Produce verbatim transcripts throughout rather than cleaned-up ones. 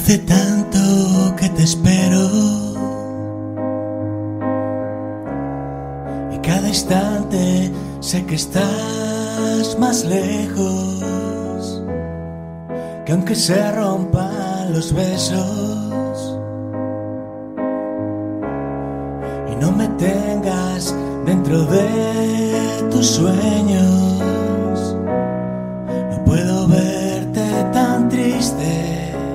Hace tanto que te espero y cada instante sé que estás más lejos, que aunque se rompan los besos y no me tengas dentro de tus sueños, no puedo verte tan triste.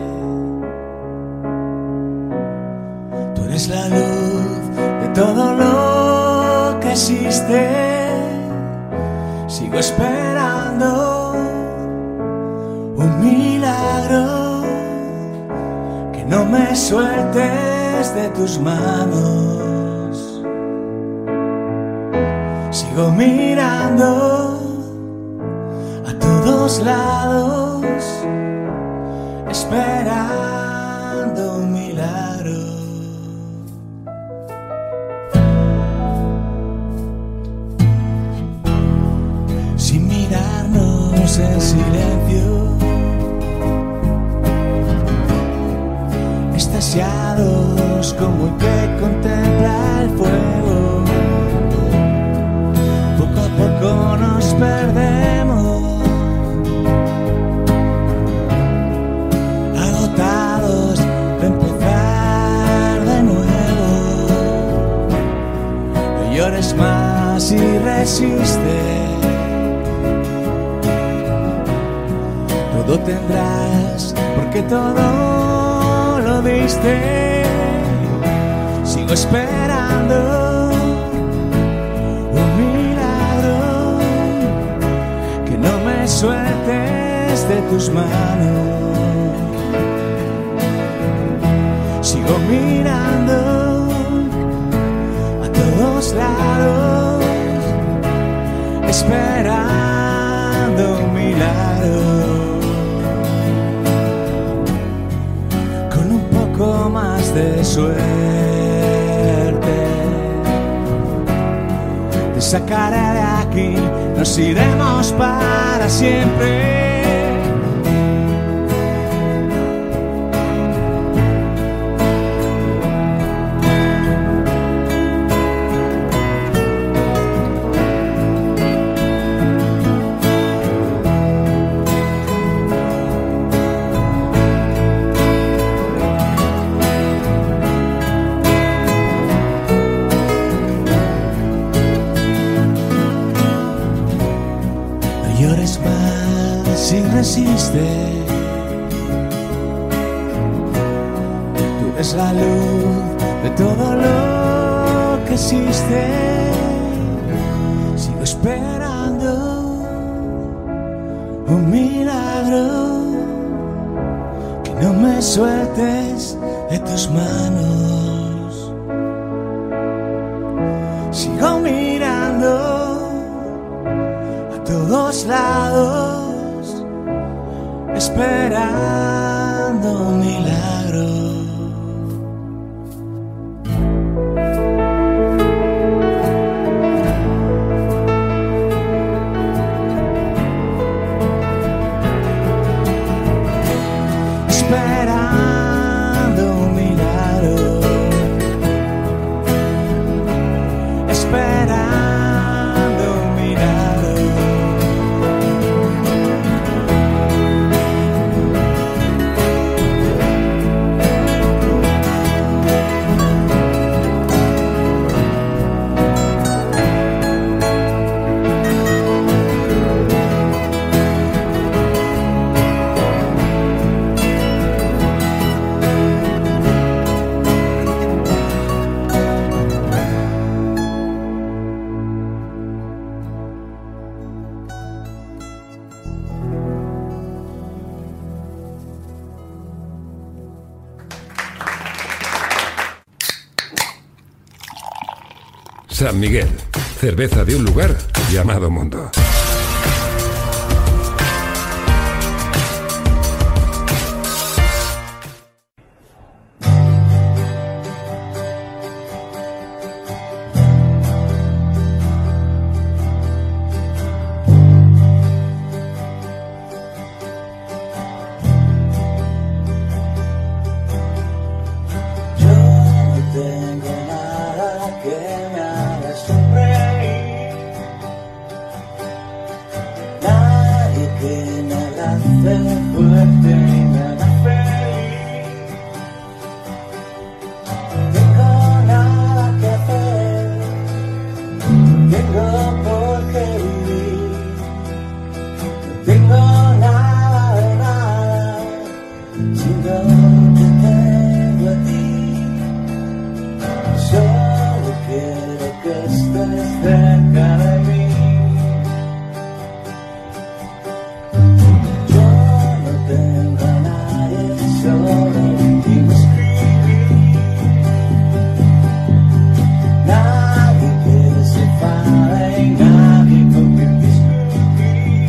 Tú eres la luz de todo lo que existe. Sigo esperando un milagro, que no me sueltes de tus manos. Sigo mirando a todos lados, esperando un milagro. Sin mirarnos en silencio, extasiados como el que contempla el fuego. Poco a poco nos perdemos, agotados de empezar de nuevo. No llores más y resiste. Todo tendrás porque todo lo diste. Sigo esperando un milagro, que no me sueltes de tus manos. Sigo mirando a todos lados, esperando un milagro. Más de suerte te sacaré de aquí, nos iremos para siempre. Resiste. Tú eres la luz de todo lo que existe. Sigo esperando un milagro, que no me sueltes de tus manos. Sigo mirando a todos lados, esperando un milagro. Esperando un milagro. Esperando un milagro. San Miguel, cerveza de un lugar llamado mundo. que me hace fuerte y me haga feliz. Tengo nada que hacer, tengo por qué vivir. No tengo nada de nada, sino que tengo a ti. Solo quiero que estés cerca de mí. Yo no tengo a nadie sobre quien escribir. Nadie que se enfade y nadie con quien discutir.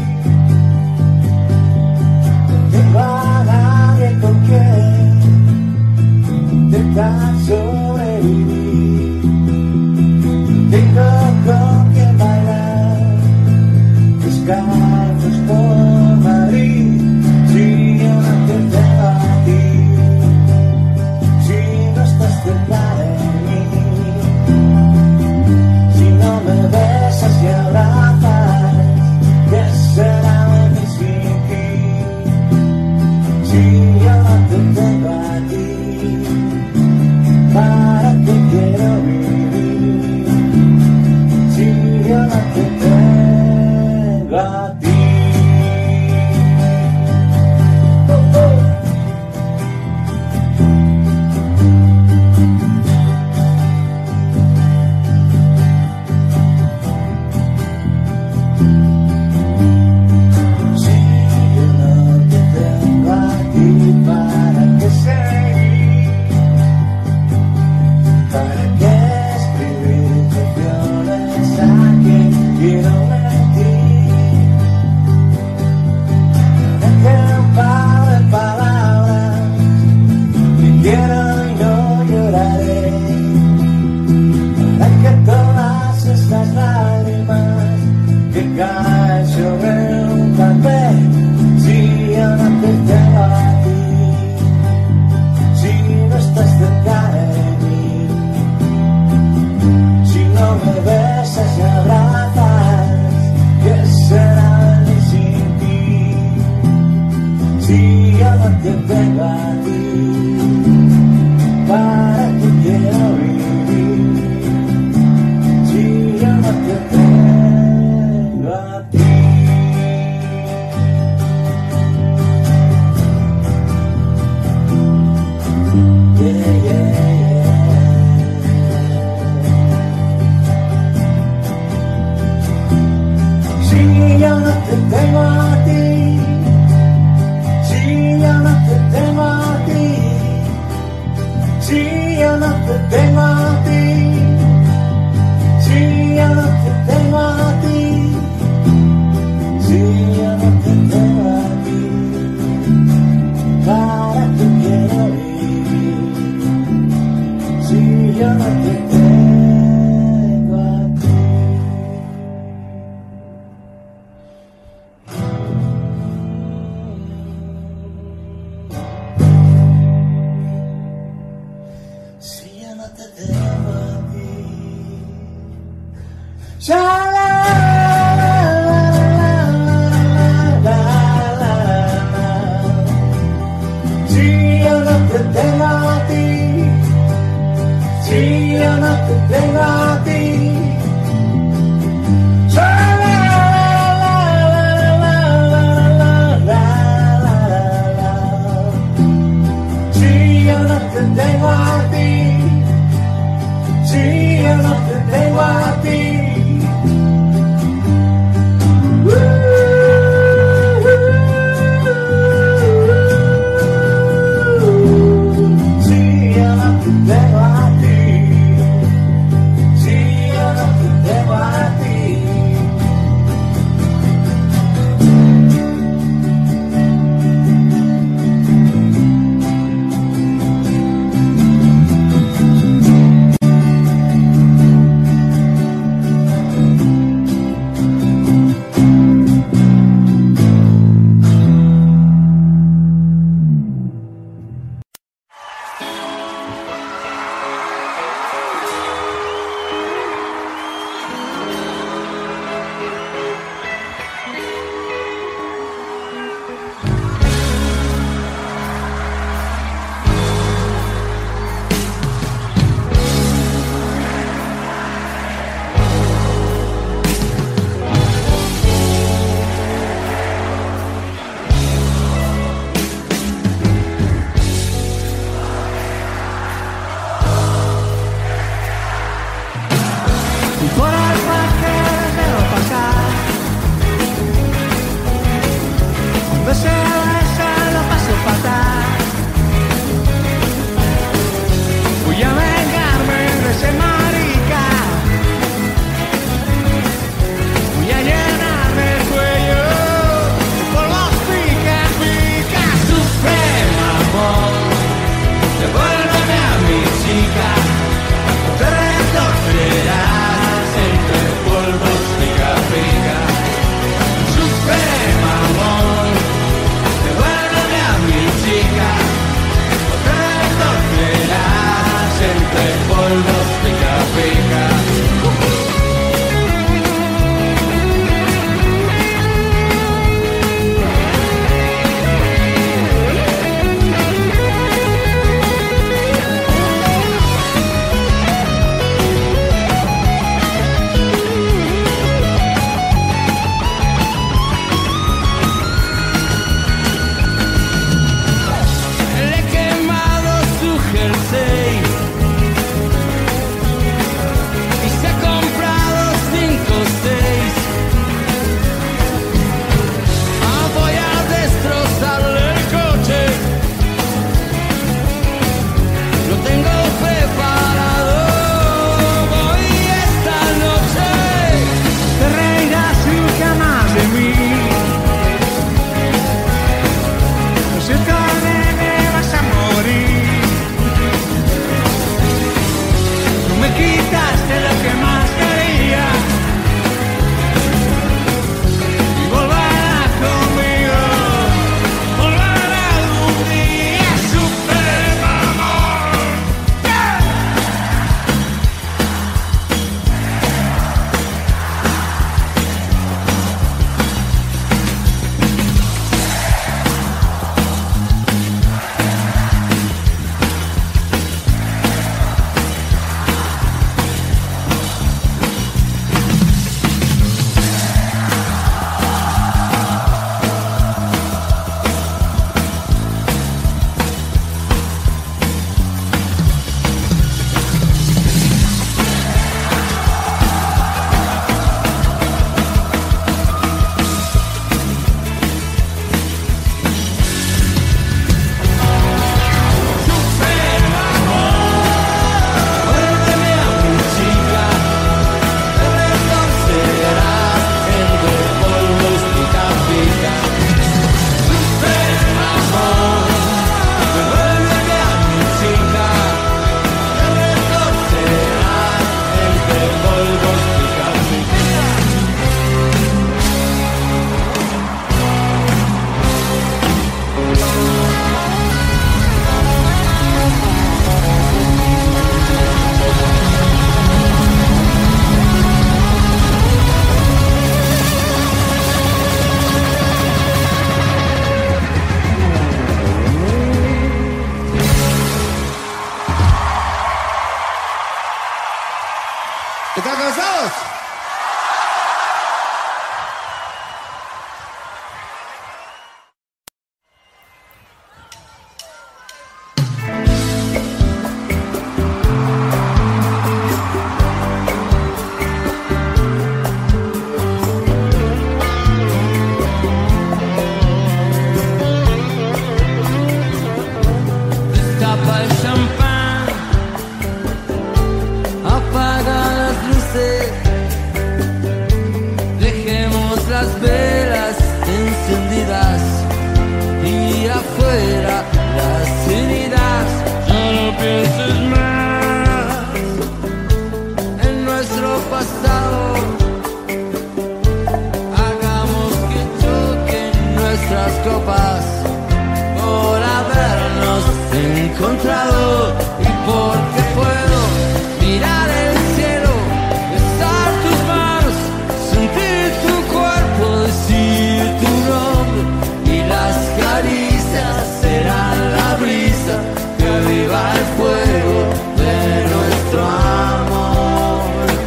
No tengo a nadie con quien intentar sobrevivir. Tengo con quien bailar descalzos por Madrid. Si yo no te tengo a ti, si no estás cerca de mí, si no me besas y abrazas, ¿qué será de mí sin ti? Si yo no te tengo a ti, ¿para qué quiero vivir? Si yo no te tengo a ti. Oh, oh. Si yo no te tengo a ti, ¿para qué seguir? ¿Para qué escribir canciones a quien quiero mentir? ¿Para qué un par de palabras que quiero y no lloraré? ¿Para qué todas estas lágrimas que caen sobre un papel? Si yo no te tengo a ti, si no estás cerca de mí, si no me besas y abrazas, ¿qué será de mí sin ti? Si yo no te tengo a ti, ¿para qué quiero vivir? Si yo no te tengo a ti. Yeah, yeah, yeah. Si yo no te tengo a ti, si yo no te tengo a ti, si yo no te tengo a ti, si yo no te tengo a ti, si yo no te tengo a ti, ¿para qué quiero vivir? Si yo no te tengo a ti. Si yo no te tengo afuera las heridas. Ya no pienses más en nuestro pasado. Hagamos que choquen nuestras copas por habernos encontrado y porque puedo mirar el cielo, besar tus manos, sentir tu cuerpo, decir tu nombre y las caricias serán la brisa que aviva el fuego de nuestro amor,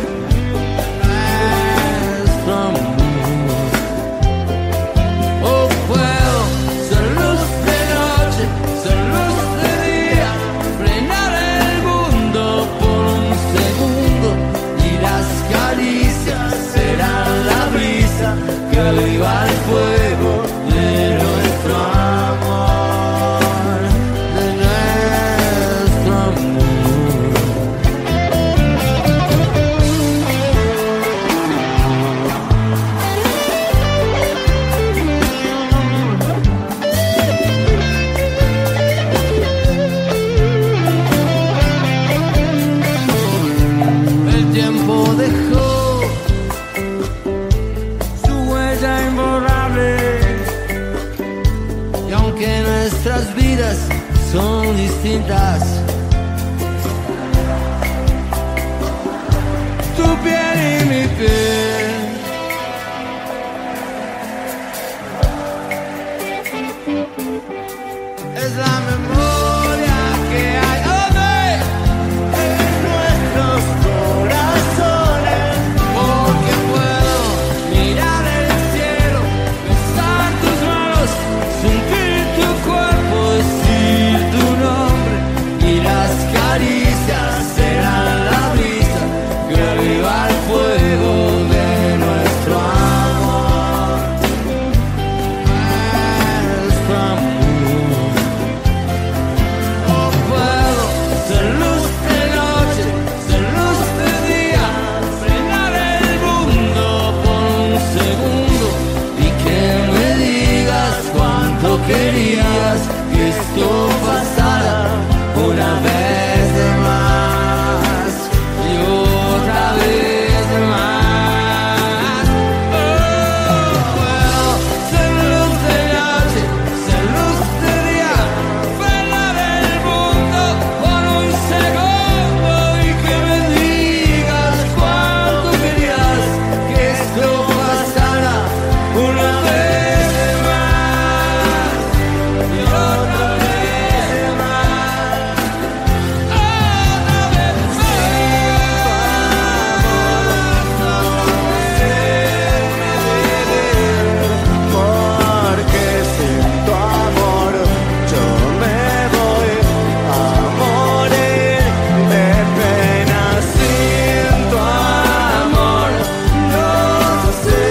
nuestro amor. Oh, puedo ser luz de noche, ser luz de día, frenar el mundo por un segundo y las caricias serán la brisa que aviva el fuego de nuestro amor, de nuestro amor. El tiempo dejó su huella imborrable y aunque nuestras vidas son distintas, tu piel y mi piel es la memoria que hay hoy en nuestros corazones, porque puedo mirar el cielo, besar tus manos, sentir tu cuerpo, decir tu nombre y las caricias serán la brisa que aviva el fuego de nuestro amor, nuestro amor. Oh, puedo ser luz de noche, ser luz de día, frenar el mundo por un segundo y que me digas cuánto querías que esto pasara una vez de más y otra vez de más. Oh, puedo ser luz de noche, ser luz de día, frenar el mundo por un segundo y que me digas cuánto querías que esto pasara una vez de más y otra vez de más, otra vez de más. Porque sin tu amor yo me voy a morir de pena. Sin tu amor no sé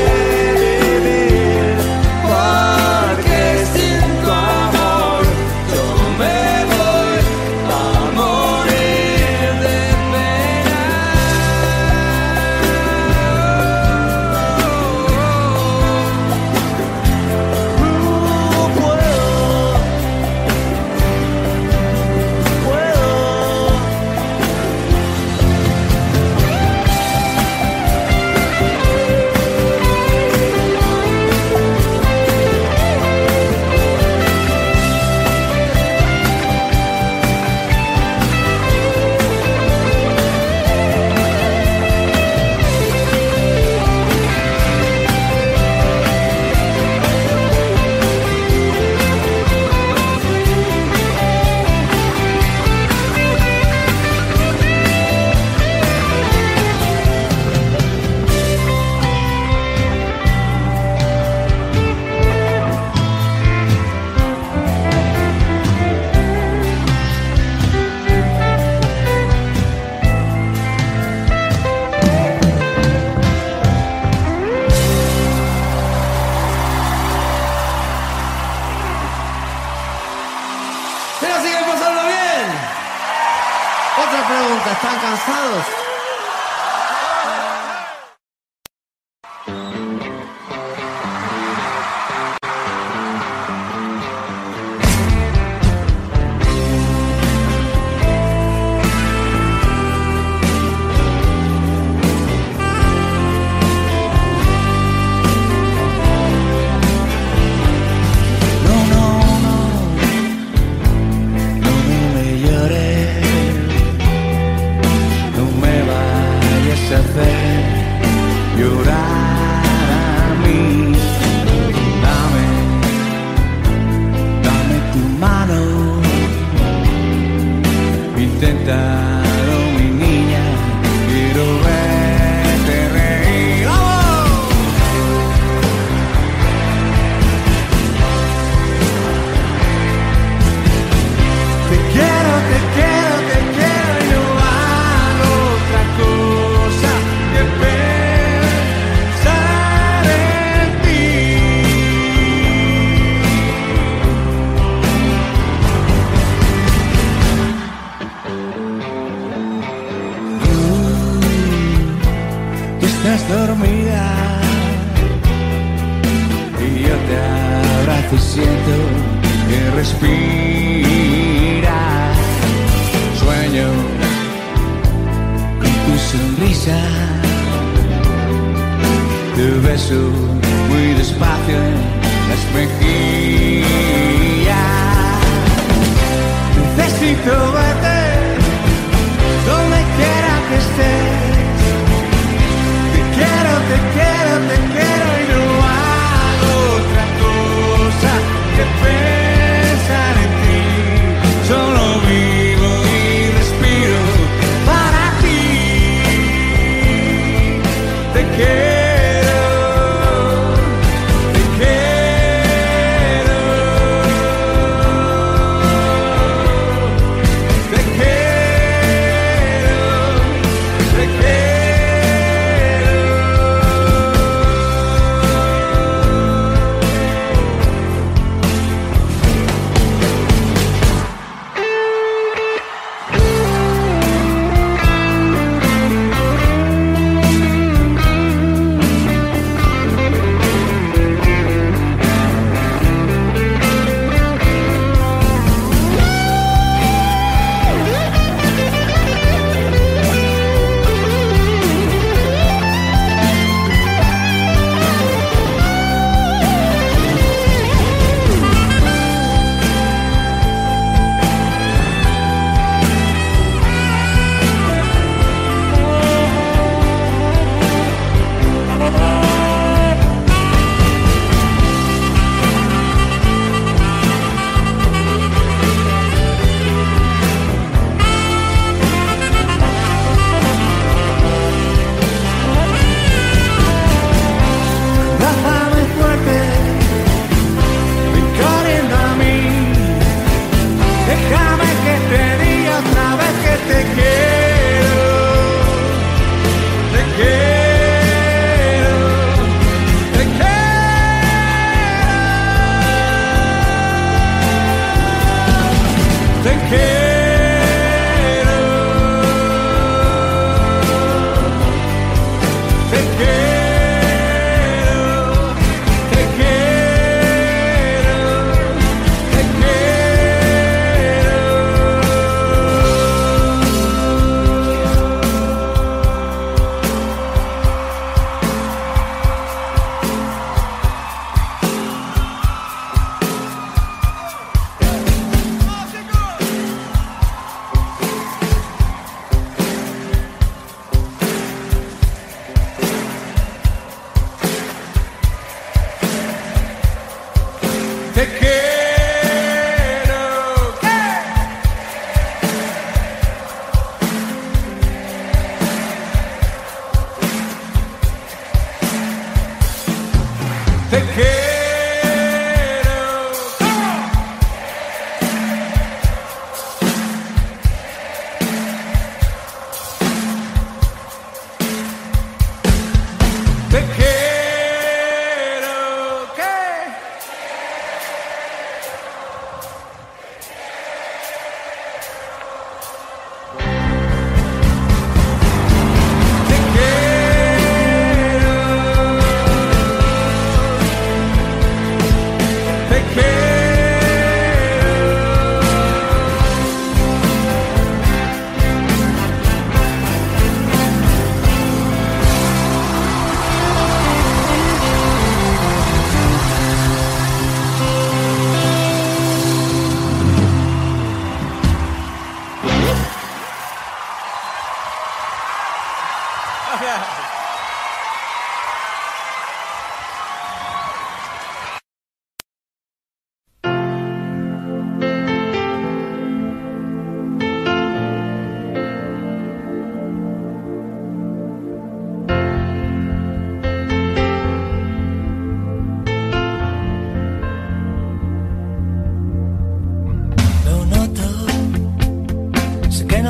vivir. Porque sin tu amor yo me voy a morir de pena. No puedo, puedo. ¿Se la siguen pasando bien? Otra pregunta, ¿están cansados? intentado, mi niña, quiero verte reír. ¡Vamos! Te quiero, te quiero, te quiero y no hago otra cosa que pensar en ti. Tú estás dormida y yo te abrazo y siento que respiras. Sueño con tu sonrisa, te beso muy despacio en las mejillas. Necesito verte donde quiera que estés. Te quiero, te quiero, te quiero y no hago otra cosa que pensar en ti. Solo vivo y respiro para ti. Te quiero, te quiero.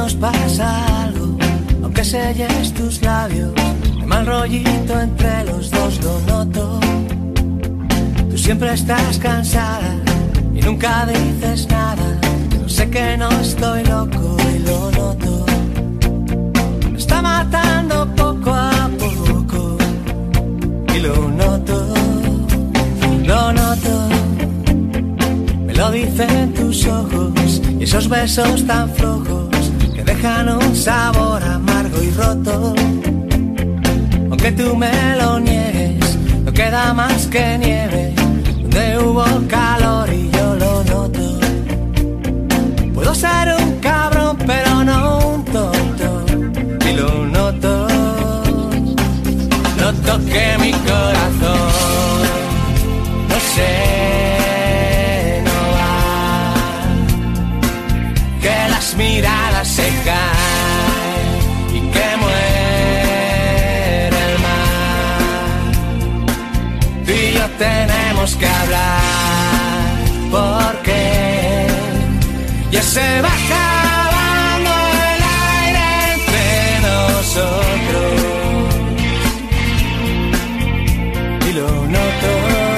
nos pasa algo, aunque selles tus labios. Hay mal rollito entre los dos, lo noto. Tú siempre estás cansada y nunca dices nada. No sé que no estoy loco y lo noto. Me está matando poco a poco y lo noto, lo noto. Me lo dicen tus ojos y esos besos tan flojos que dejan un sabor amargo y roto. Aunque tú me lo niegues, no queda más que nieve donde hubo calor y yo lo noto. Puedo ser un cabrón pero no un tonto y lo noto. Noto que mi corazón no sé, no va, que las miradas se caen y que muere el mar. Tú y yo tenemos que hablar porque ya se va acabando el aire entre nosotros y lo noto.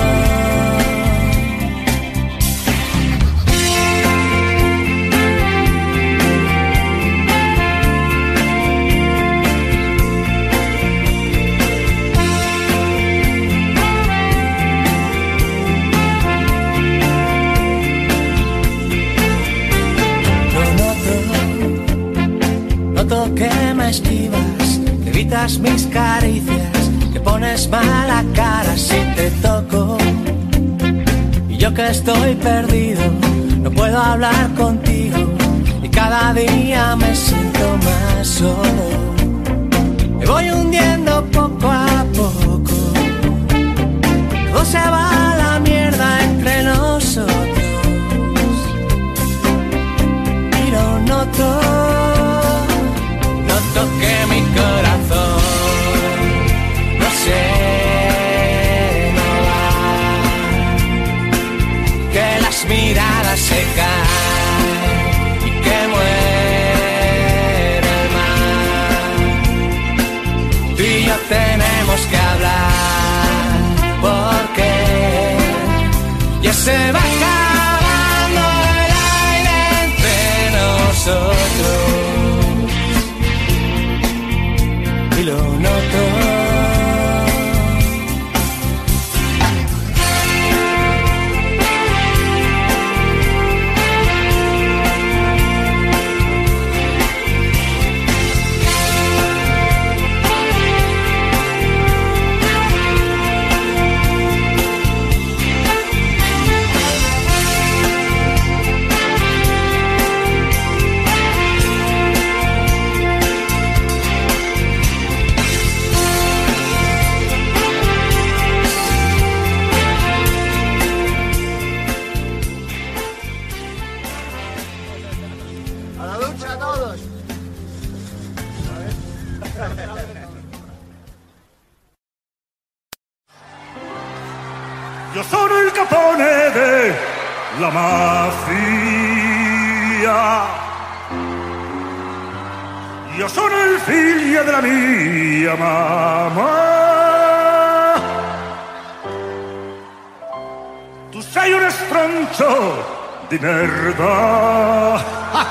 Noto que me esquivas, que evitas mis caricias, que pones mala cara si te toco. Y yo que estoy perdido, no puedo hablar contigo y cada día me siento más solo. Me voy hundiendo poco a poco, todo se va a la mierda entre nosotros y lo noto. Noto que mi corazón no sé, no va, que las miradas se caen y que muere el mar. Tú y yo tenemos que hablar porque ya se va acabando el aire entre nosotros y lo noto. Io sono il capone della mafia. Io sono il figlio della mia mamma. Tu sei un stronzo di merda.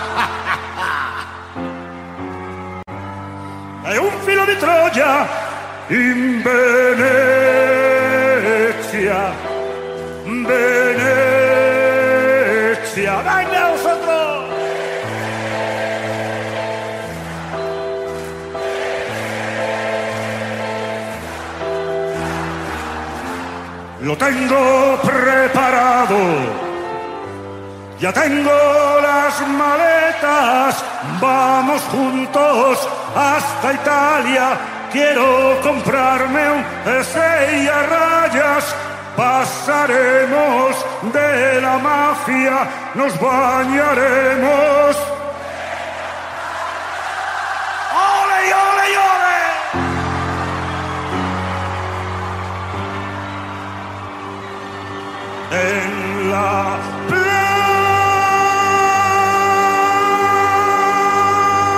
È un filo di Troia in Venezia. Venezia, venga vosotros. Lo tengo preparado, ya tengo las maletas, vamos juntos hasta Italia. Quiero comprarme un seis a rayas. Pasaremos de la mafia, nos bañaremos. ¡Ole, ole, ole! En la playa.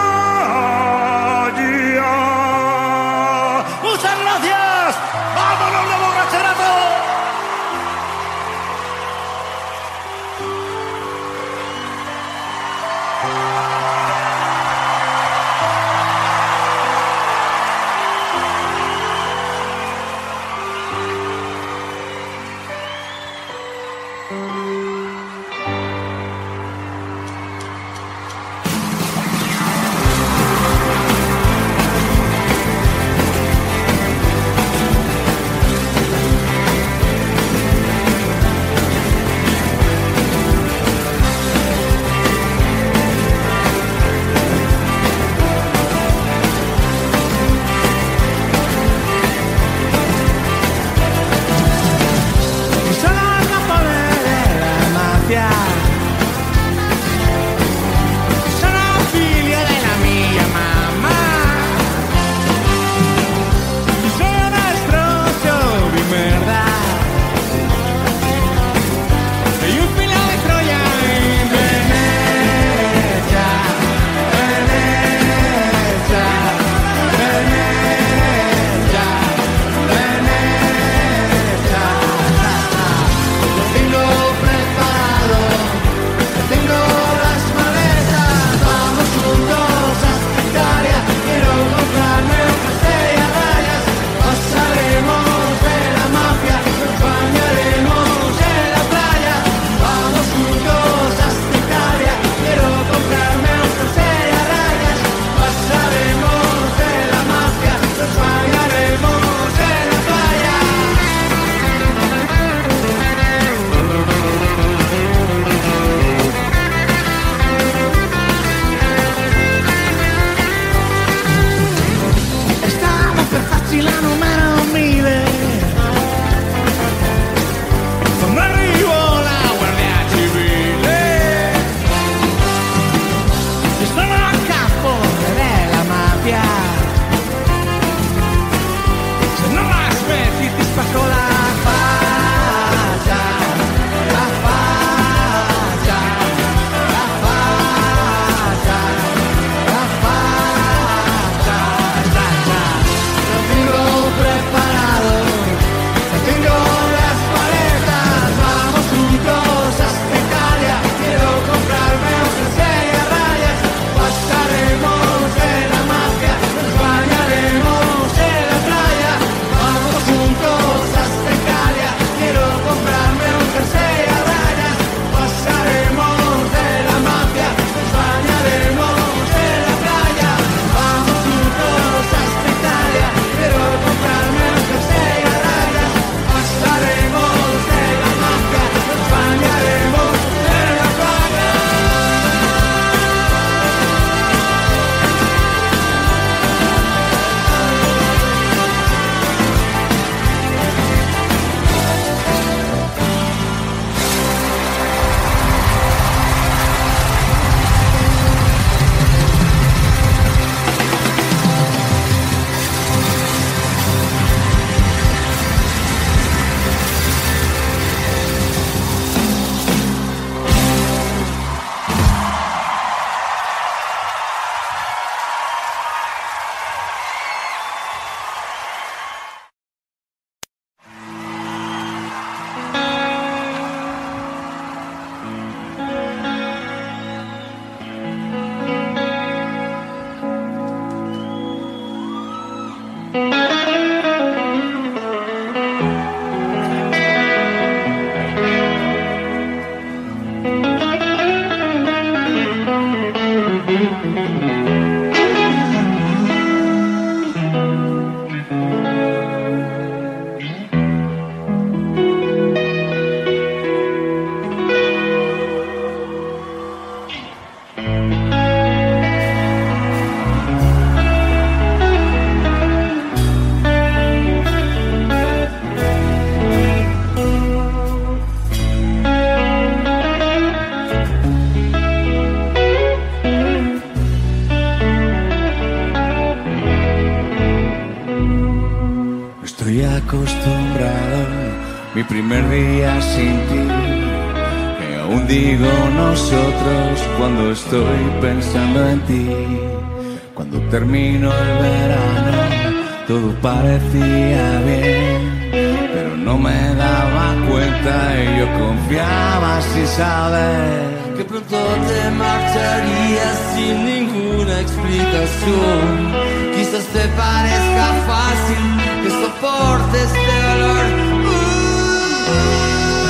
mi primer día sin ti, que aún digo nosotros cuando estoy pensando en ti. Cuando terminó el verano todo parecía bien, pero no me daba cuenta y yo confiaba sin saber que pronto te marcharías sin ninguna explicación. Quizás te parezca fácil que soportes este dolor. Uh.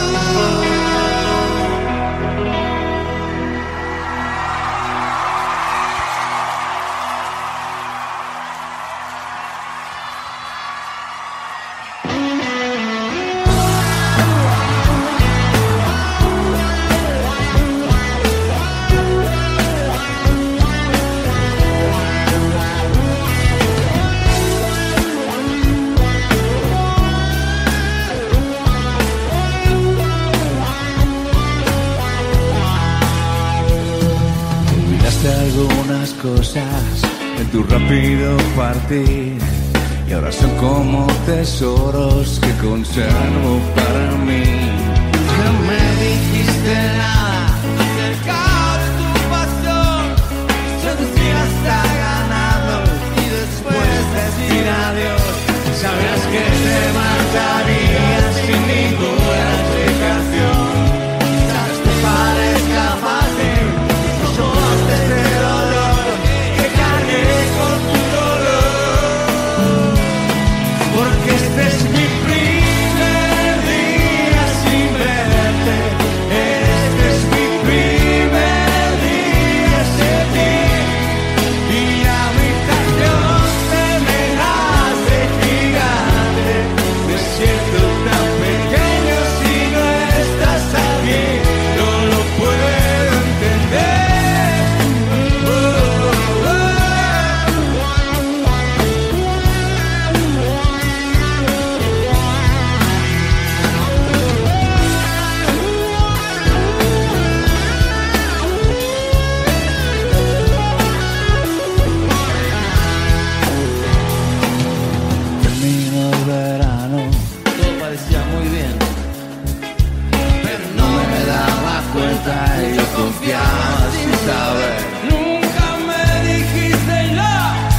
Algunas cosas en tu rápido partir y ahora son como tesoros que conservo para mí. No me dijiste nada acerca de tu pasión, seducí hasta ganarlo y después decir adiós. Sabías que te marcharías sin ninguna explicación. Quizás te parezca fácil que soportes este dolor, que cargué con tu dolor, porque este es mi primer día sin verte. Este es mi primer día sin ti, y la habitación se me hace gigante. Me siento tan pequeño si no estás aquí, no lo puedo entender. Terminó el verano, Todo parecía muy bien, pero no me daba cuenta y yo confiaba sin saber. Nunca me dijiste no.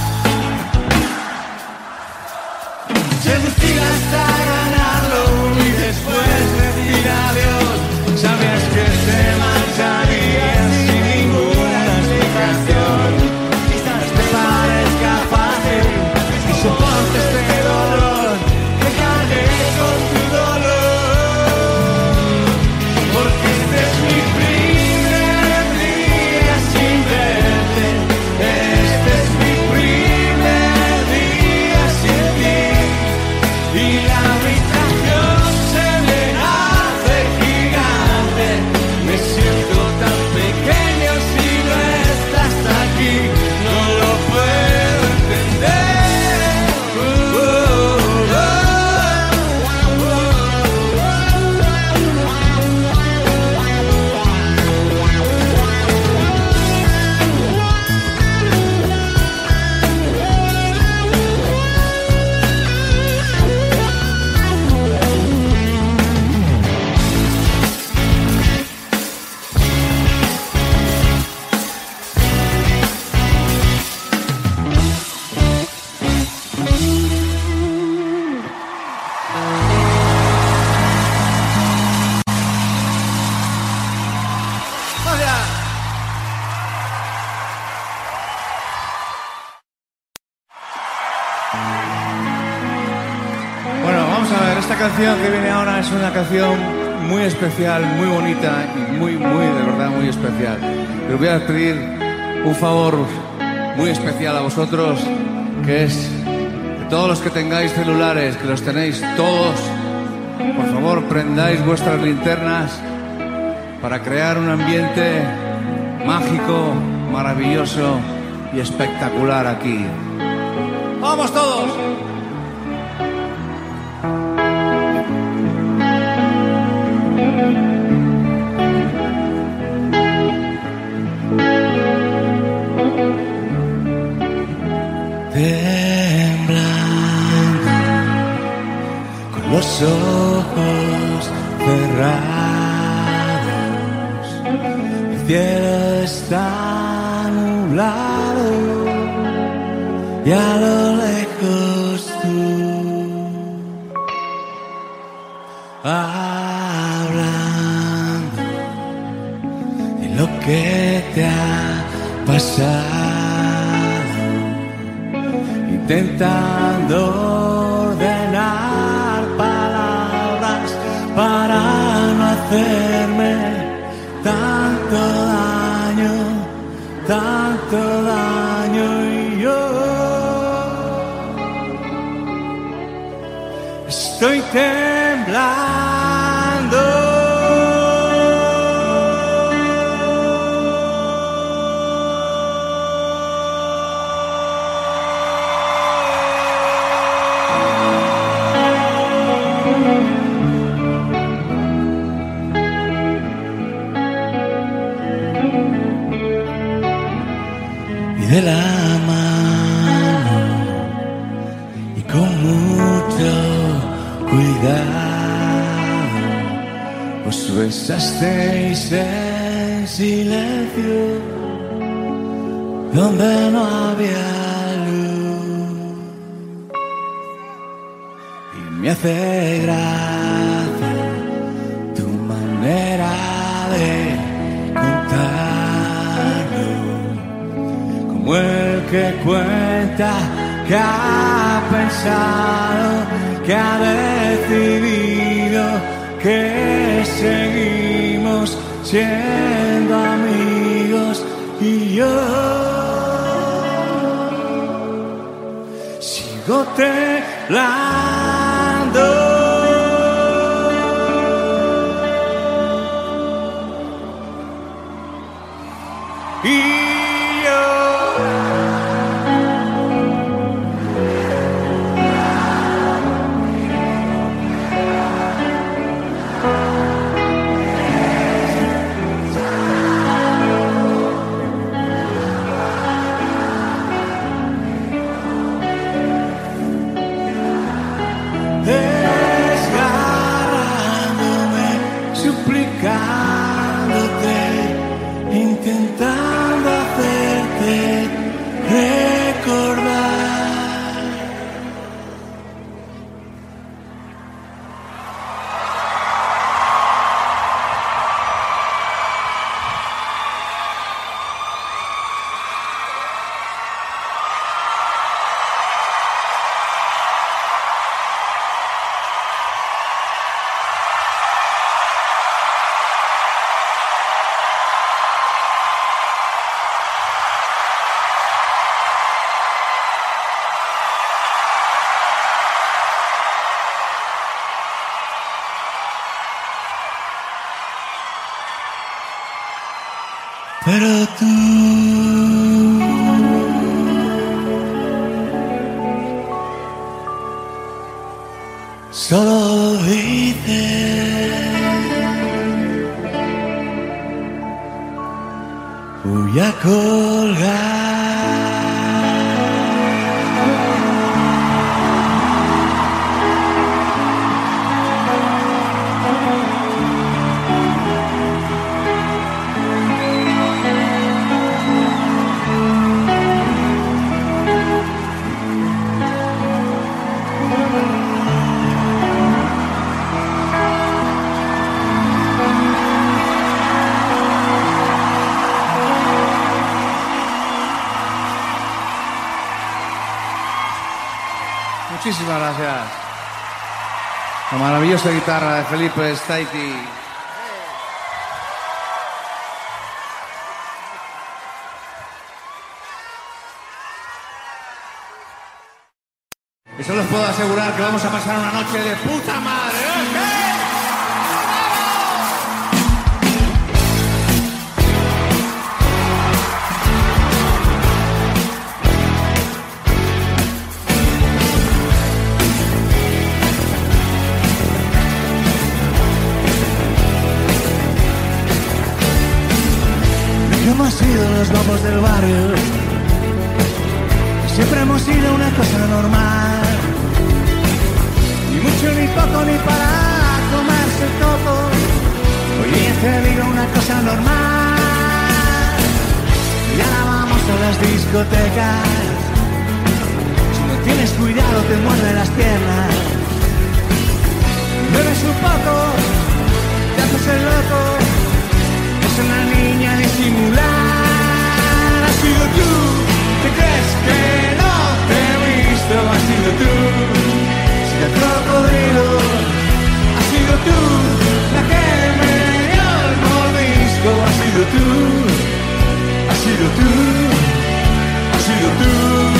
Seducir hasta ganarlo y después decir adiós. Sabías que te marcharías sin ninguna explicación. Quizás te parezca fácil y soportes este dolor, que cargué con tu dolor, porque este es mi primer día sin verte. Este es mi primer día sin ti, y la habitación se me hace gigante. Me siento tan pequeño si no estás aquí, no lo puedo entender. Uh, uh, uh, Bueno, vamos a ver, esta canción que viene ahora es una canción muy especial, muy bonita y muy, muy, de verdad, muy especial. Pero voy a pedir un favor muy especial a vosotros, que es que todos los que tengáis celulares, que los tenéis todos, por favor, prendáis vuestras linternas para crear un ambiente mágico, maravilloso y espectacular aquí. ¡Vamos todos! temblando con los ojos cielo está nublado y a lo lejos tú hablando de lo que te ha pasado, intentando ordenar palabras para no hacerme tanto daño, tanto daño, y yo estoy temblando. De la mano y con mucho cuidado os besasteis en silencio donde no había luz, y me hace gracia tu manera de contarlo, como el que cuenta que ha pensado, que ha decidido que seguimos siendo amigos, y yo sigo temblando. Y desgarrándome, suplicándote, intentando hacerte recordar. Pero tú solo dices voy a colgar. Muchísimas gracias. La maravillosa guitarra de Felipe Staiti. Y solo os puedo asegurar que vamos a pasar una noche de puta madre. ¿Eh? Hemos sido los guapos del barrio, siempre hemos sido una cosa normal, ni mucho ni poco ni para comerse todo. Oye, te digo una cosa normal. a las discotecas. Si no tienes cuidado te muerde las piernas. Bebes un poco, te haces el loco. Es una niña disimular. Has sido tú, ¿te crees que no te he visto? Has sido tú, si el cocodrilo. Has sido tú, la que me dio el mordisco. Has sido tú, has sido tú, has sido tú.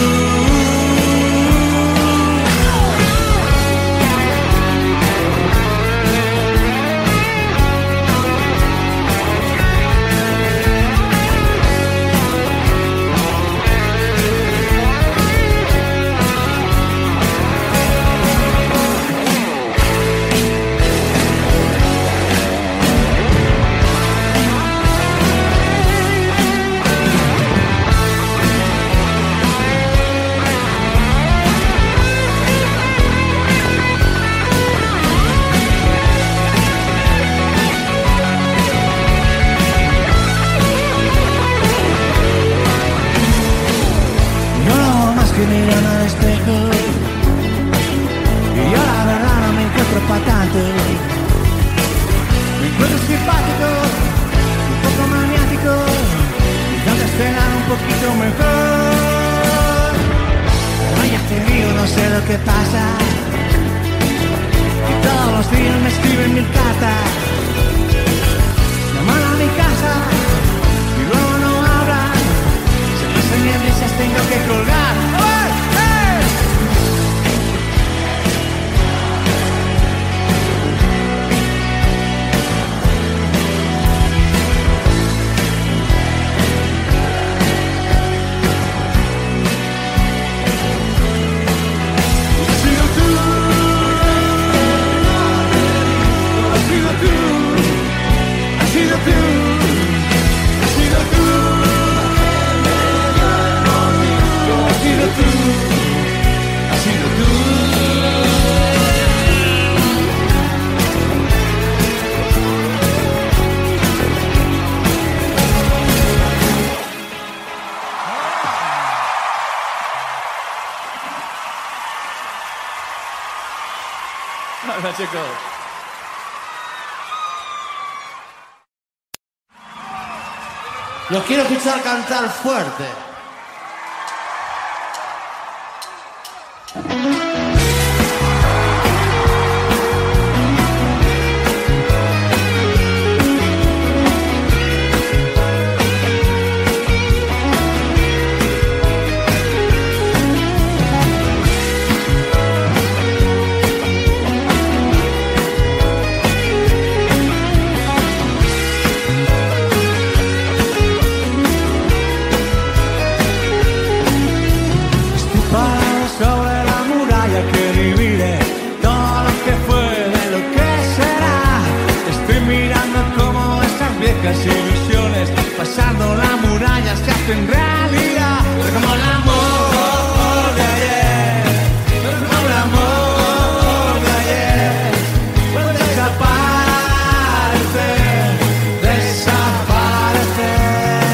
Miran al espejo y yo la verdad no me encuentro pa' tanto. Me encuentro simpático, un poco maniático, y antes cenar un poquito mejor. Pero ya te digo, no sé lo que pasa, y todos los días me escriben mil cartas. Llaman a mi casa y luego no hablan. Se pasan mis risas, tengo que colgar. Hola, chicos. Los quiero escuchar cantar fuerte. Ilusiones pasando la muralla se hacen realidad. Pero como el amor de ayer, pero como el amor de ayer, puede desaparecer, desaparecer.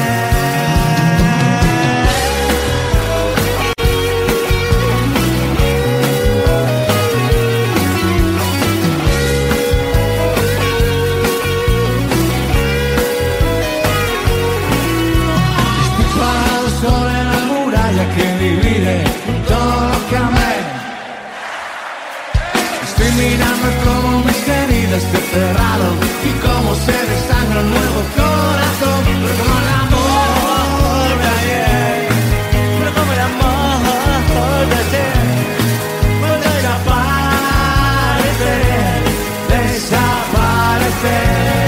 Mirando como mis heridas te cerrado y cómo se desangra un nuevo corazón. Pero como el amor de ayer, pero como el amor de ayer, puede desaparecer, desaparecer.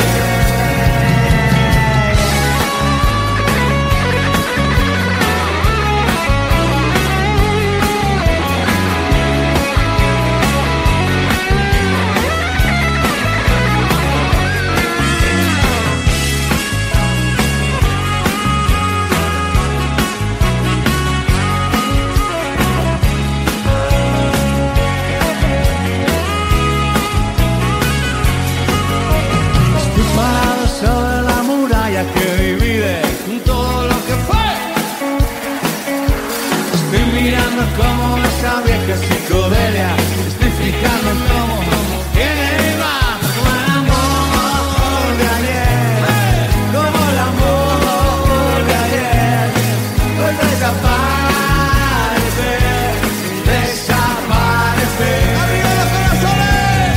Que divide todo lo que fue que es psicodelia. Estoy fijando en cómo tiene mi mano. Como el amor de ayer, como el amor de ayer. Hoy desaparecer, desaparecer. ¡Arriba los corazones!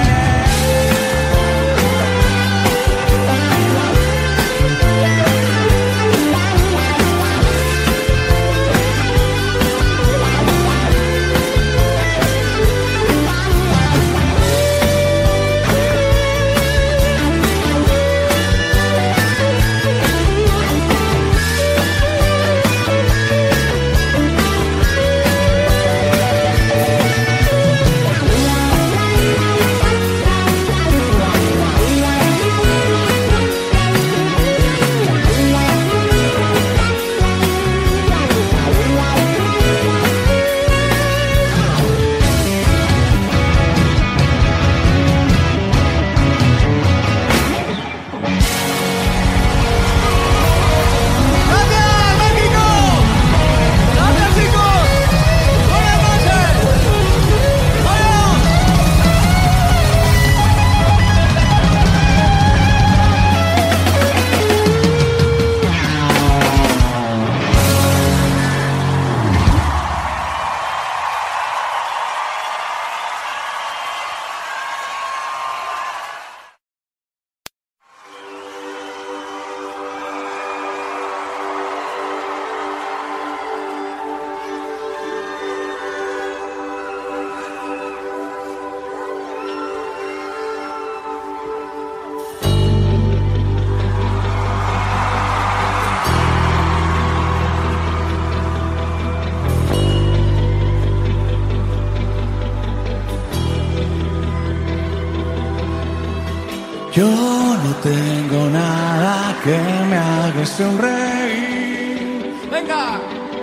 Yo no tengo nada que me haga sonreír. ¡Venga!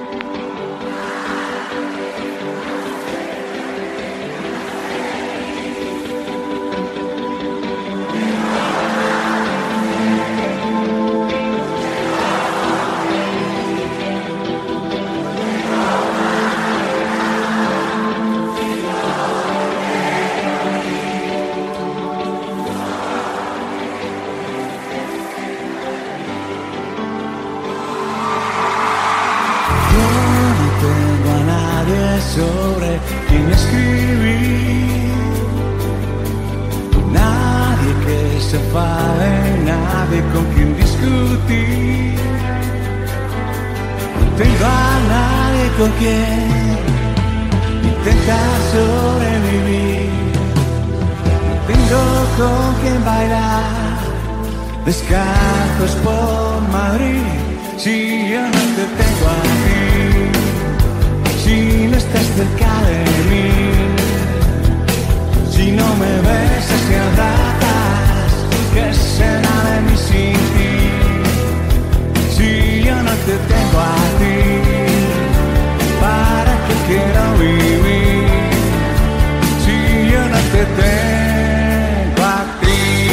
Sobre quien escribir, nadie que se enfade, nadie con quien discutir. No tengo a nadie con quien intentar sobrevivir. No tengo con quien bailar descalzos por Madrid. Si yo no te tengo a ti, si no estás cerca de mí, si no me besas y abrazas, ¿qué será de mí sin ti? Si yo no te tengo a ti, ¿para qué quiero vivir? Si yo no te tengo a ti.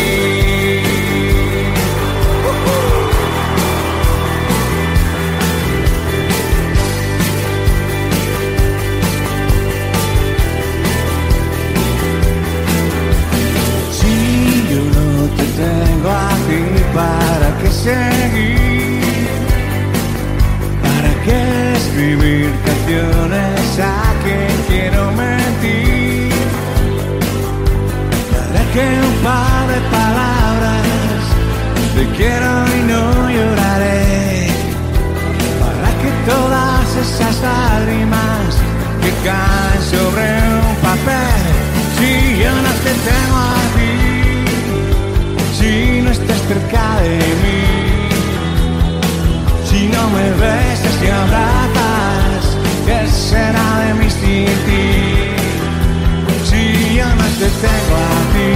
Tengo a ti, ¿para qué seguir? ¿Para qué escribir canciones a quien quiero mentir? ¿Para qué un par de palabras te quiero y no lloraré? ¿Para qué todas esas lágrimas que caen sobre un papel? Si yo no te tengo a ti, si no estás cerca de mí, si no me besas y abrazas, ¿qué será de mí sin ti? Si yo no te tengo a ti,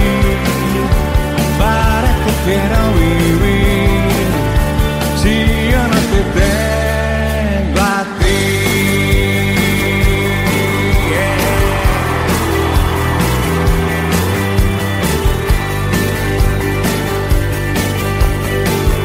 ¿para qué quiero vivir? Si yo no te tengo a ti. Yeah.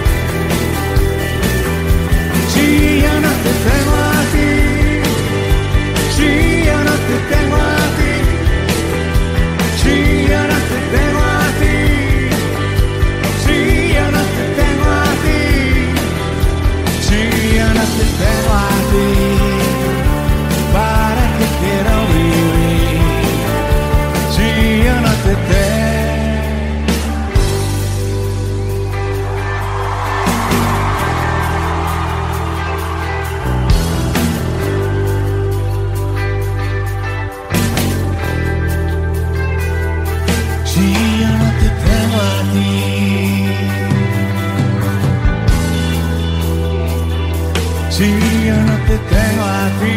si yo no te tengo a ti.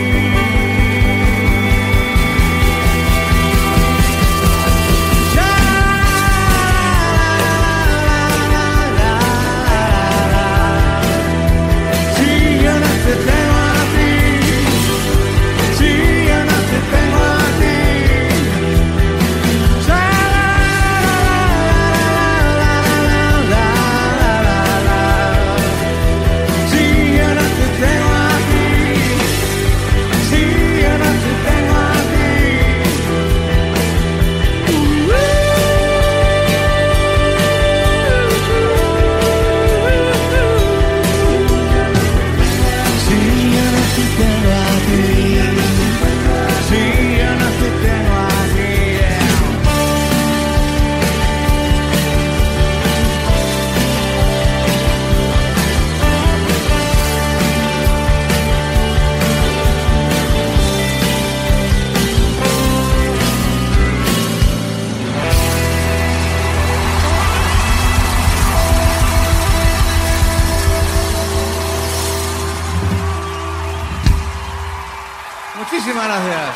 Muchísimas gracias.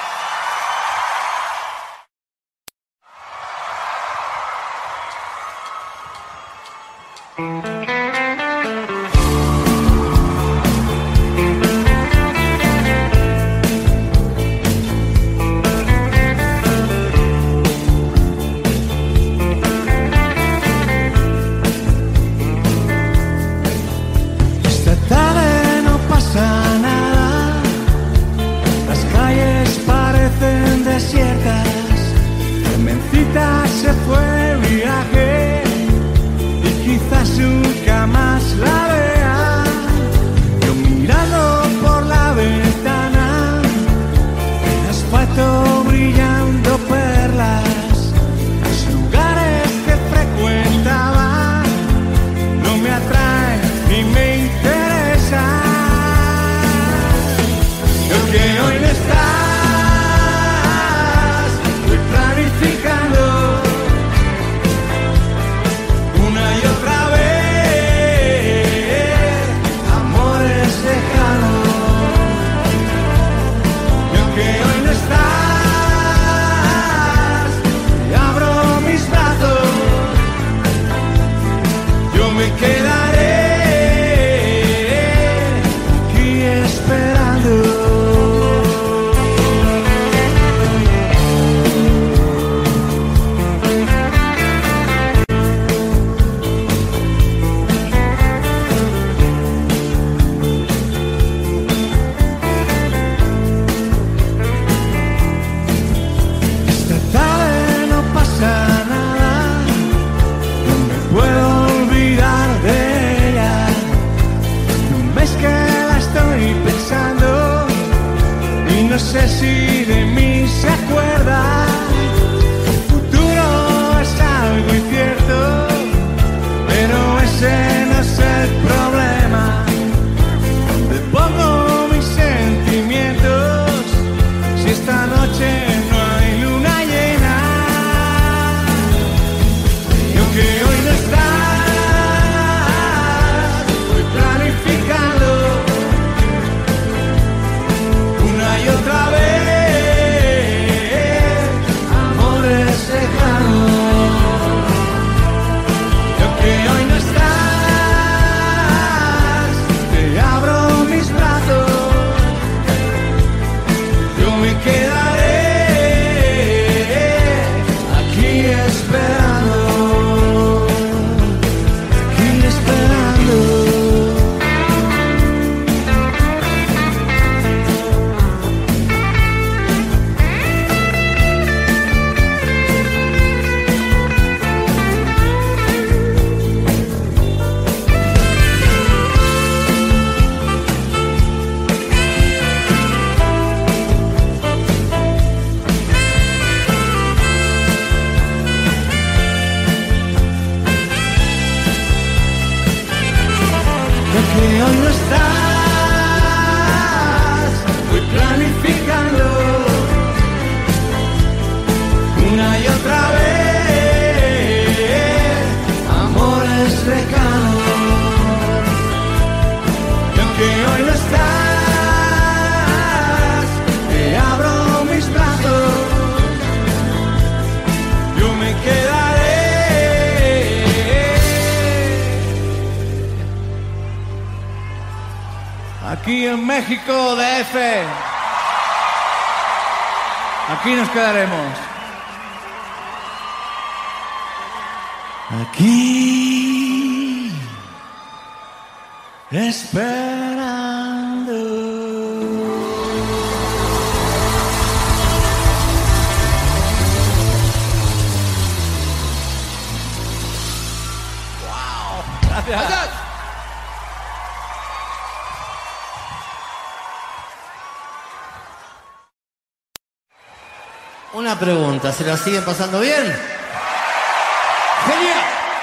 Esta tarde no pasa nada, las calles parecen desiertas, Carmencita se fue de viaje y quizás nunca más la vea. Yo mirando por la ventana, el asfalto brillando perlas, los lugares que frecuentaba no me atraen ni me interesan. Yo que hoy no estás, voy planificando una y otra vez amores lejanos. Yo que hoy no estás, te abro mis brazos, yo me quedaré aquí esperando. Esta tarde no pasa nada, no me puedo olvidar de ella. No ves que la estoy pensando y no sé si de mí se acuerda. El futuro es algo incierto, pero ese no es el problema. Donde pongo mis sentimientos si esta noche no hay luna llena? Y aunque hoy no estás, voy planificando una y otra vez amores lejanos. Y aunque hoy no estás, te abro mis brazos, yo me quedaré aquí esperando, aquí esperando. Ya que hoy no estás, voy planificando una y otra vez amores lejanos. Y aunque Aquí en México D F. Aquí nos quedaremos. Aquí esperando. Wow. Gracias. Una pregunta, ¿se la siguen pasando bien? ¡Genial!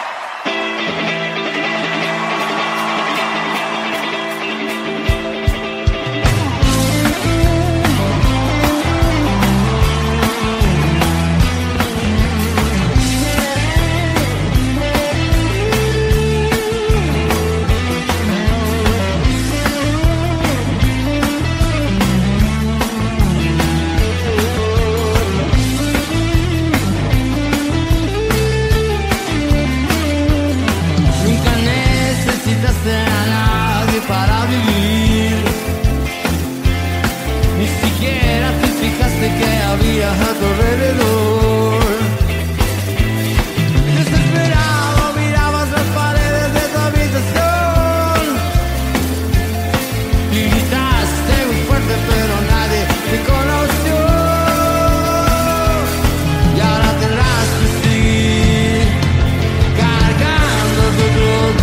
Para vivir, ni siquiera te fijaste que había a tu alrededor. Desesperado mirabas las paredes de tu habitación y gritaste muy fuerte, pero nadie te conoció. Y ahora tendrás que seguir cargando tu cruz.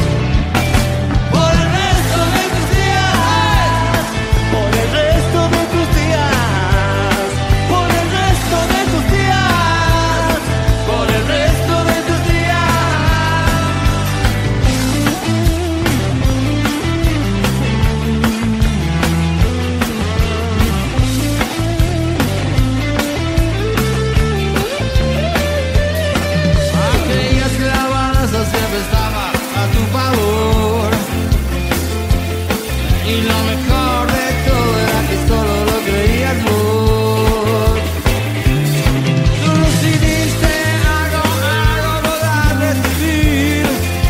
Y lo mejor de todo era que solo lo creías vos. Tú decidiste algo, algo podrás recibir.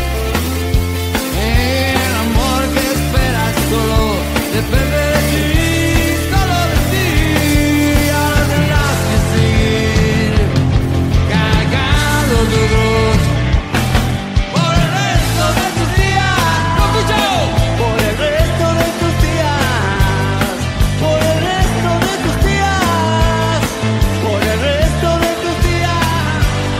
El amor que esperas solo depende de ti, solo de ti. Ahora tendrás que seguir cargando tu cruz por el resto de tus días. ¡No escucho! Por el resto de tus días, por el resto de tus días, por el resto de tus días.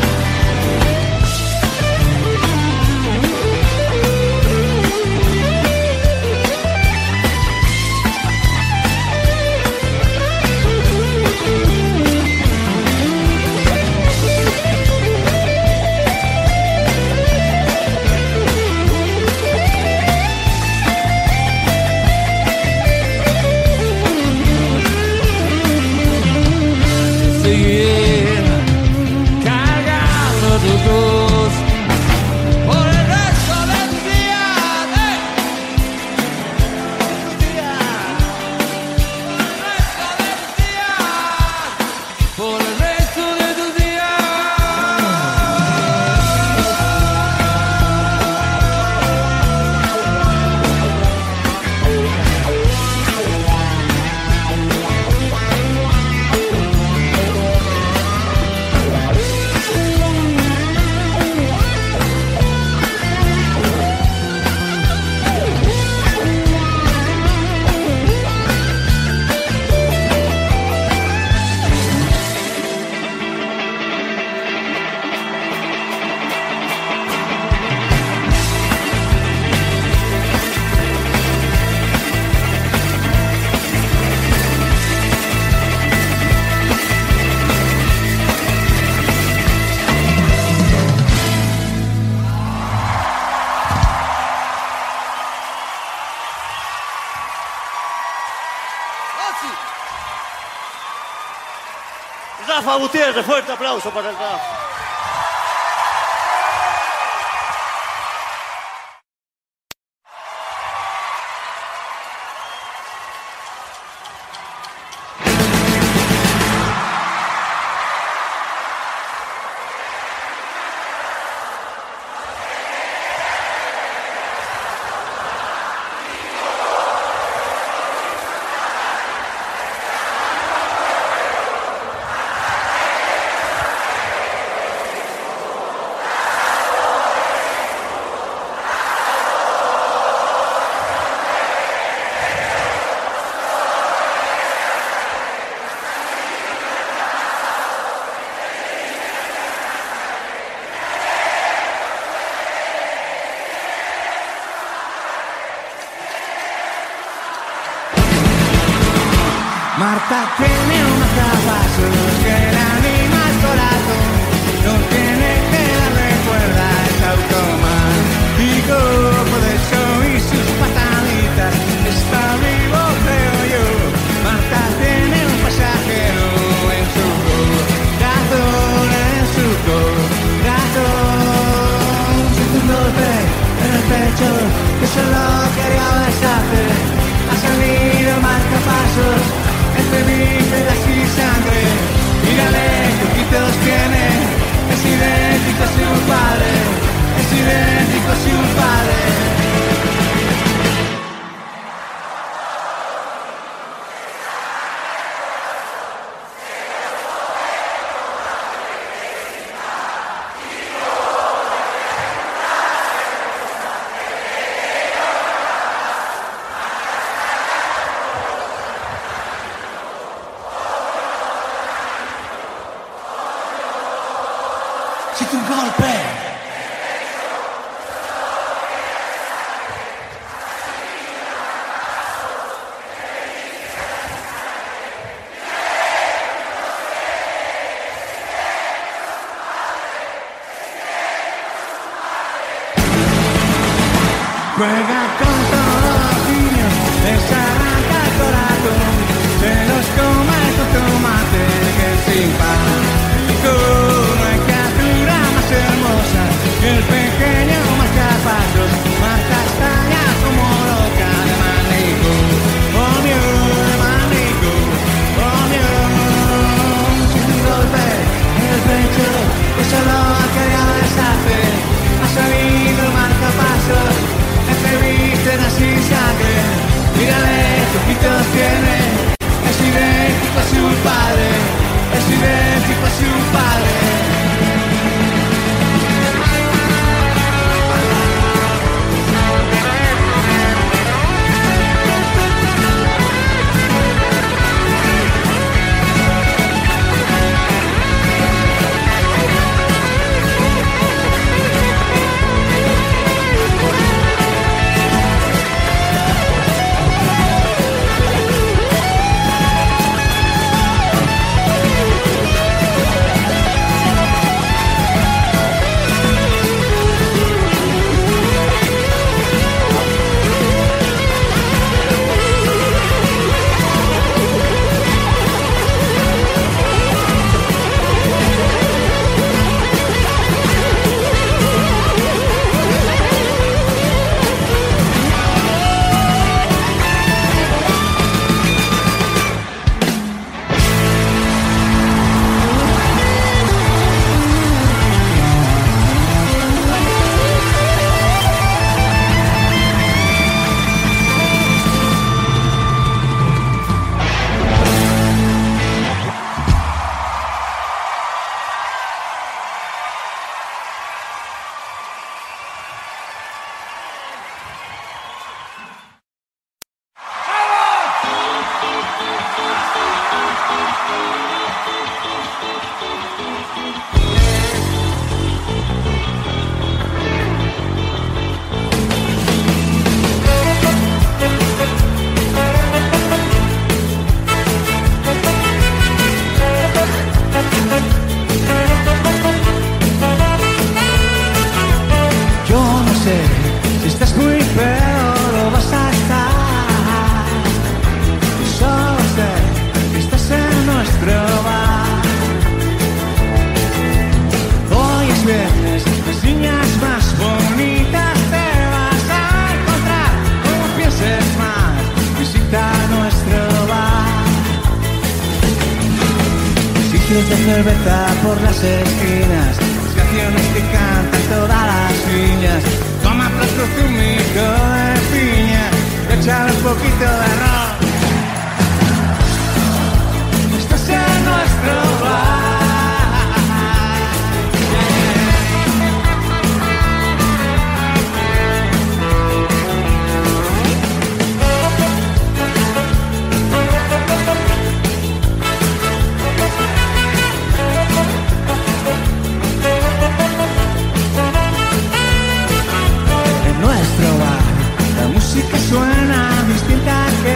Seguir cargando tu cruz por el resto de tus días, eh. Tus días, por el resto de tus días. Rafa Gutiérrez, fuerte aplauso para el Rafa. Marta tiene un marcapasos que le anima el corazón. No tiene que darle cuerda, es automático. Puede oír sus pataditas, está vivo creo yo. Marta tiene un pasajero en su corazón, en su corazón. Siento un golpe en el pecho que solo quería besarte. Ha salido marcapasos entre vísceras y sangre. Mírale, qué ojitos tiene. Es idéntico a su padre. Es idéntico a su padre. Siete un golpe. Juega con todos los niños, les arranca el corazón, se los come con tomate que es simpático. No hay criatura más hermosa que el pequeño marcapasos. Marta estaña como loca de manico, oh mío, de manico, oh mío. Siento un golpe en el pecho que solo quería besarte. Ha salido el marcapasos entre vísceras y sangre. Mírale, qué ojitos tiene. Es idéntico a su padre. Es idéntico a su padre. Sitios de cerveza por las esquinas, las canciones que cantan todas las niñas. Toma pronto tu mico de piña, echar un poquito de ron. Esto es en nuestro bar. La música suena distinta que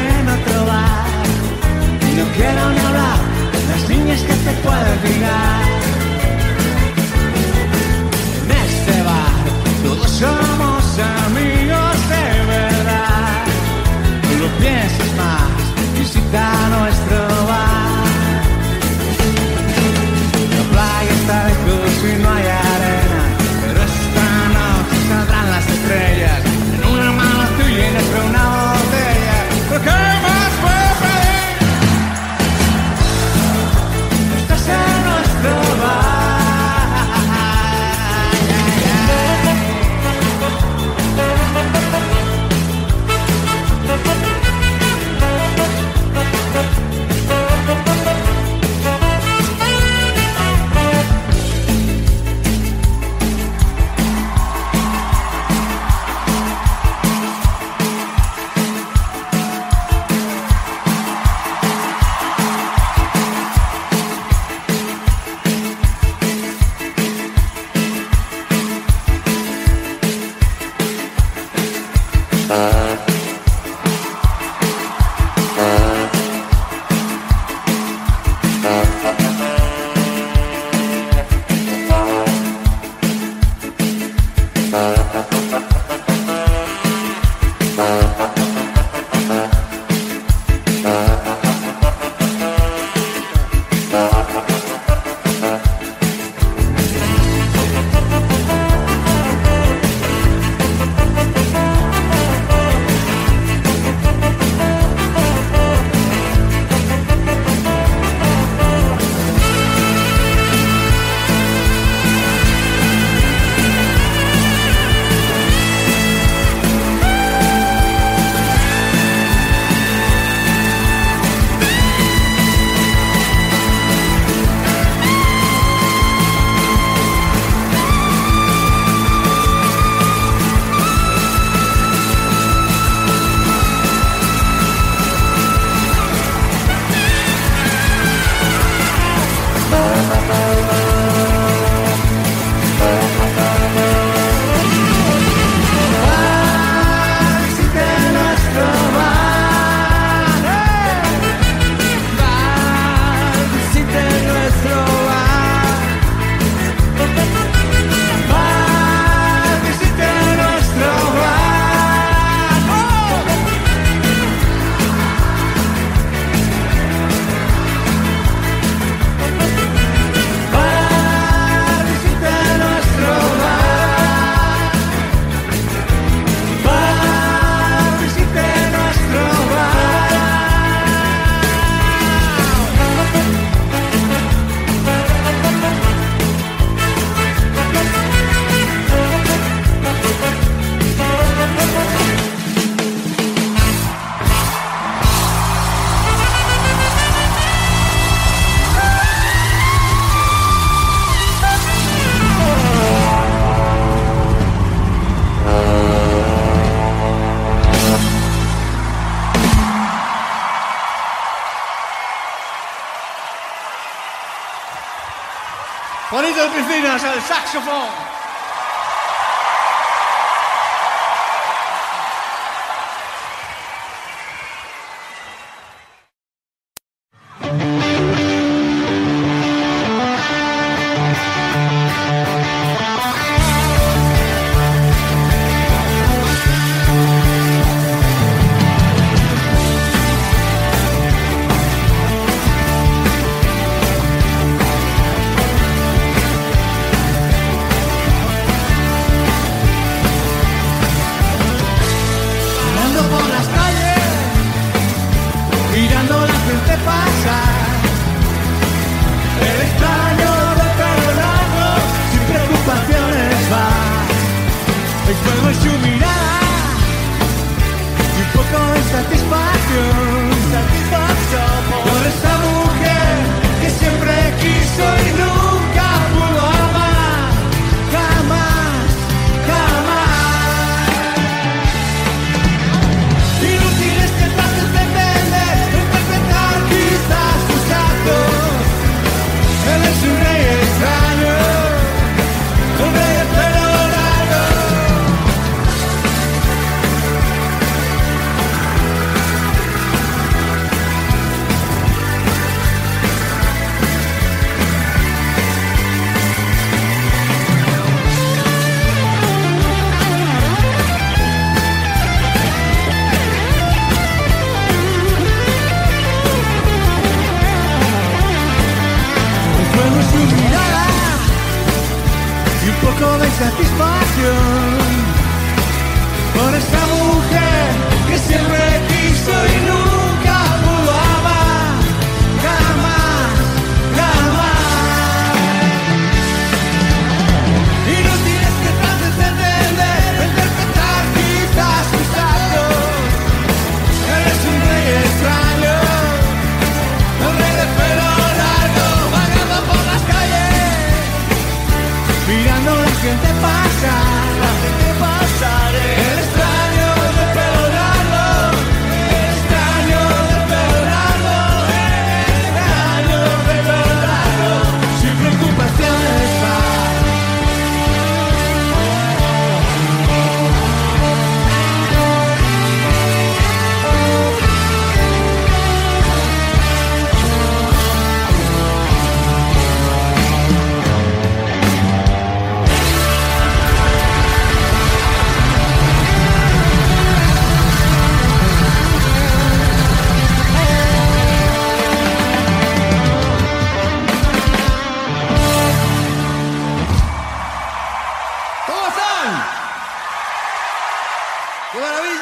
Juanito Piscinas, el saxofón.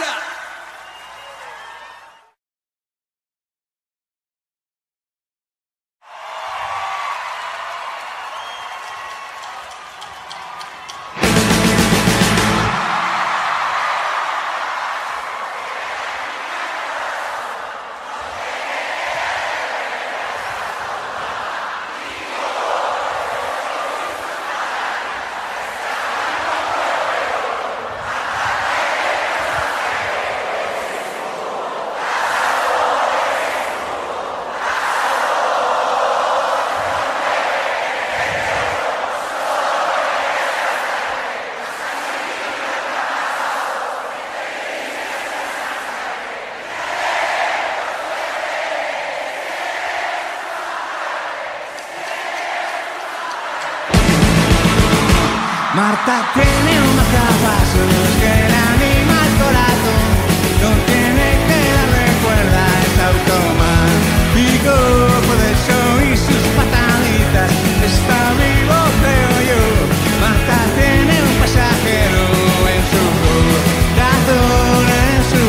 Marta tiene un marcapasos que le anima el corazón, no tiene que darle cuerda, es automático, por eso y sus pataditas, está vivo creo yo. Marta tiene un pasajero en su corazón, en su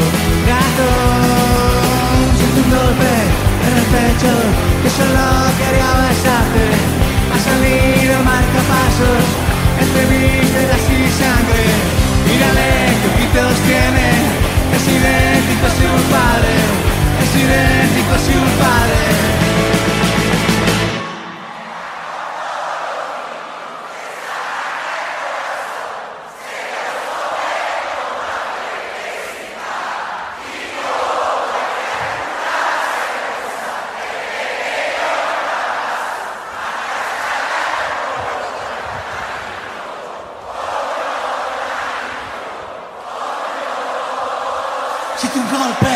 corazón. Siente un golpe en el pecho que solo quería besarte, ha salido el marcapasos entre vísceras y sangre. Mírale qué ojitos tiene, es idéntico a su padre, es idéntico a su padre. Siente un golpe.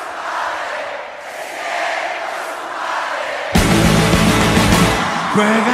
Juega